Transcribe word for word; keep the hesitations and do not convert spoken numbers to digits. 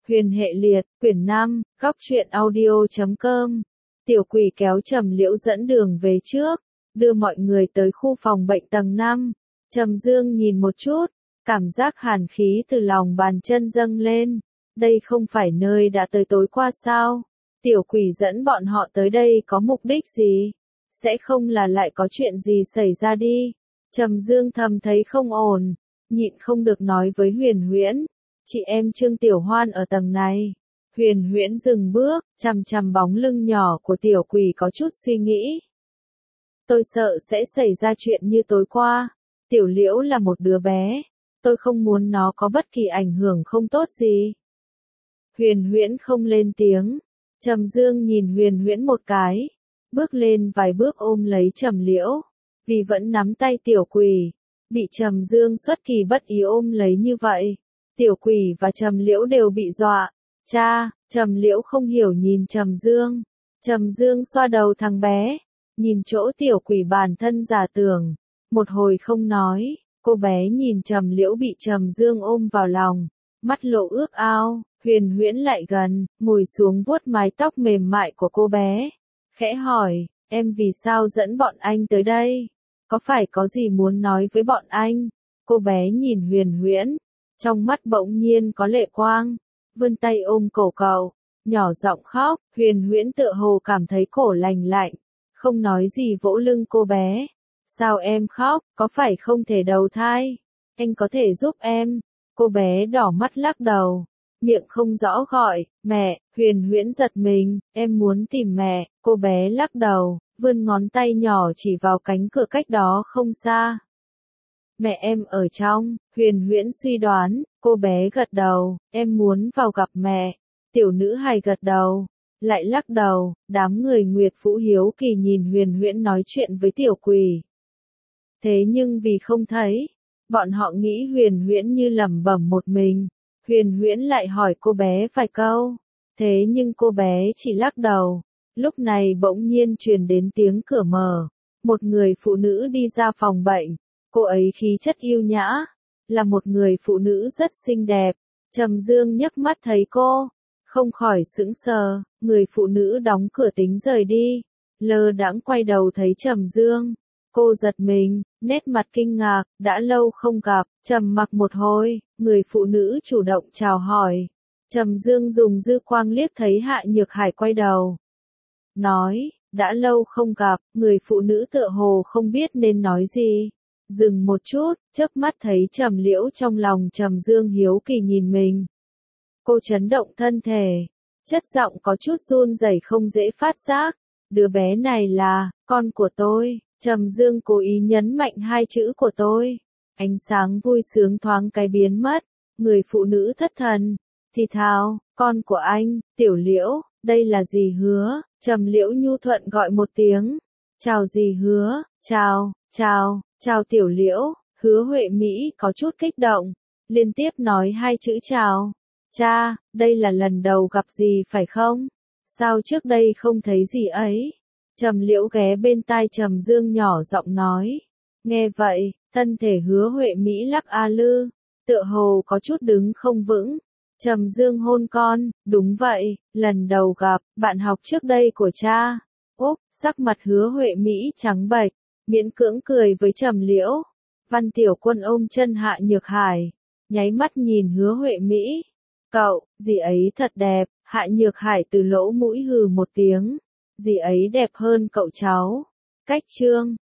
Huyền hệ liệt, quyển năm, góc truyện audio chấm com. Tiểu quỷ kéo Trầm Liễu dẫn đường về trước, đưa mọi người tới khu phòng bệnh tầng năm. Trầm Dương nhìn một chút, cảm giác hàn khí từ lòng bàn chân dâng lên. Đây không phải nơi đã tới tối qua sao? Tiểu quỷ dẫn bọn họ tới đây có mục đích gì? Sẽ không là lại có chuyện gì xảy ra đi. Trầm Dương thầm thấy không ổn, nhịn không được nói với Huyền Huyễn. Chị em Trương Tiểu Hoan ở tầng này. Huyền Huyễn dừng bước, chằm chằm bóng lưng nhỏ của tiểu quỷ có chút suy nghĩ. Tôi sợ sẽ xảy ra chuyện như tối qua. Tiểu Liễu là một đứa bé. Tôi không muốn nó có bất kỳ ảnh hưởng không tốt gì. Huyền Huyễn không lên tiếng. Trầm Dương nhìn Huyền Huyễn một cái. Bước lên vài bước ôm lấy Trầm Liễu. Vì vẫn nắm tay tiểu quỷ. Bị Trầm Dương xuất kỳ bất ý ôm lấy như vậy. Tiểu quỷ và Trầm Liễu đều bị dọa. Cha, Trầm Liễu không hiểu nhìn Trầm Dương. Trầm Dương xoa đầu thằng bé. Nhìn chỗ tiểu quỷ bản thân giả tưởng. Một hồi không nói. Cô bé nhìn Trầm Liễu bị Trầm Dương ôm vào lòng. Mắt lộ ước ao. Huyền Huyễn lại gần, ngồi xuống vuốt mái tóc mềm mại của cô bé. Khẽ hỏi, em vì sao dẫn bọn anh tới đây? Có phải có gì muốn nói với bọn anh? Cô bé nhìn Huyền Huyễn. Trong mắt bỗng nhiên có lệ quang. Vươn tay ôm cổ cậu. Nhỏ giọng khóc. Huyền Huyễn tựa hồ cảm thấy cổ lành lạnh. Không nói gì vỗ lưng cô bé. Sao em khóc? Có phải không thể đầu thai? Anh có thể giúp em. Cô bé đỏ mắt lắc đầu. Miệng không rõ gọi, mẹ. Huyền Huyễn giật mình. Em muốn tìm mẹ. Cô bé lắc đầu. Vươn ngón tay nhỏ chỉ vào cánh cửa cách đó không xa. Mẹ em ở trong. Huyền Huyễn suy đoán. Cô bé gật đầu. Em muốn vào gặp mẹ. Tiểu nữ hài gật đầu. Lại lắc đầu. Đám người Nguyệt Vũ hiếu kỳ nhìn Huyền Huyễn nói chuyện với tiểu quỷ. Thế nhưng vì không thấy, bọn họ nghĩ Huyền Huyễn như lẩm bẩm một mình. Huyền Huyễn lại hỏi cô bé vài câu. Thế nhưng cô bé chỉ lắc đầu. Lúc này bỗng nhiên truyền đến tiếng cửa mở. Một người phụ nữ đi ra phòng bệnh. Cô ấy khí chất yêu nhã. Là một người phụ nữ rất xinh đẹp. Trầm Dương nhấc mắt thấy cô. Không khỏi sững sờ. Người phụ nữ đóng cửa tính rời đi. Lơ đãng quay đầu thấy Trầm Dương. Cô giật mình, nét mặt kinh ngạc, đã lâu không gặp. Trầm mặc một hồi, người phụ nữ chủ động chào hỏi. Trầm Dương dùng dư quang liếc thấy Hạ Nhược Hải quay đầu. Nói, đã lâu không gặp. Người phụ nữ tựa hồ không biết nên nói gì. Dừng một chút, chớp mắt thấy Trầm Liễu trong lòng Trầm Dương hiếu kỳ nhìn mình. Cô chấn động thân thể. Chất giọng có chút run rẩy không dễ phát giác. Đứa bé này là, con của tôi. Trầm Dương cố ý nhấn mạnh hai chữ của tôi. Ánh sáng vui sướng thoáng cái biến mất. Người phụ nữ thất thần. Thì thào, con của anh, Tiểu Liễu, đây là dì Hứa. Trầm Liễu nhu thuận gọi một tiếng. Chào dì Hứa, chào, chào, chào Tiểu Liễu. Hứa Huệ Mỹ có chút kích động. Liên tiếp nói hai chữ chào. Cha, đây là lần đầu gặp dì phải không? Sao trước đây không thấy gì ấy? Trầm Liễu ghé bên tai Trầm Dương nhỏ giọng nói. Nghe vậy, thân thể Hứa Huệ Mỹ lắc a lư, tựa hồ có chút đứng không vững. Trầm Dương hôn con, đúng vậy, lần đầu gặp, bạn học trước đây của cha. Úp, sắc mặt Hứa Huệ Mỹ trắng bệch, miễn cưỡng cười với Trầm Liễu. Văn Tiểu Quân ôm chân Hạ Nhược Hải, nháy mắt nhìn Hứa Huệ Mỹ. Cậu, dì ấy thật đẹp. Hạ Nhược Hải từ lỗ mũi hừ một tiếng. Dì ấy đẹp hơn cậu cháu. Cách chương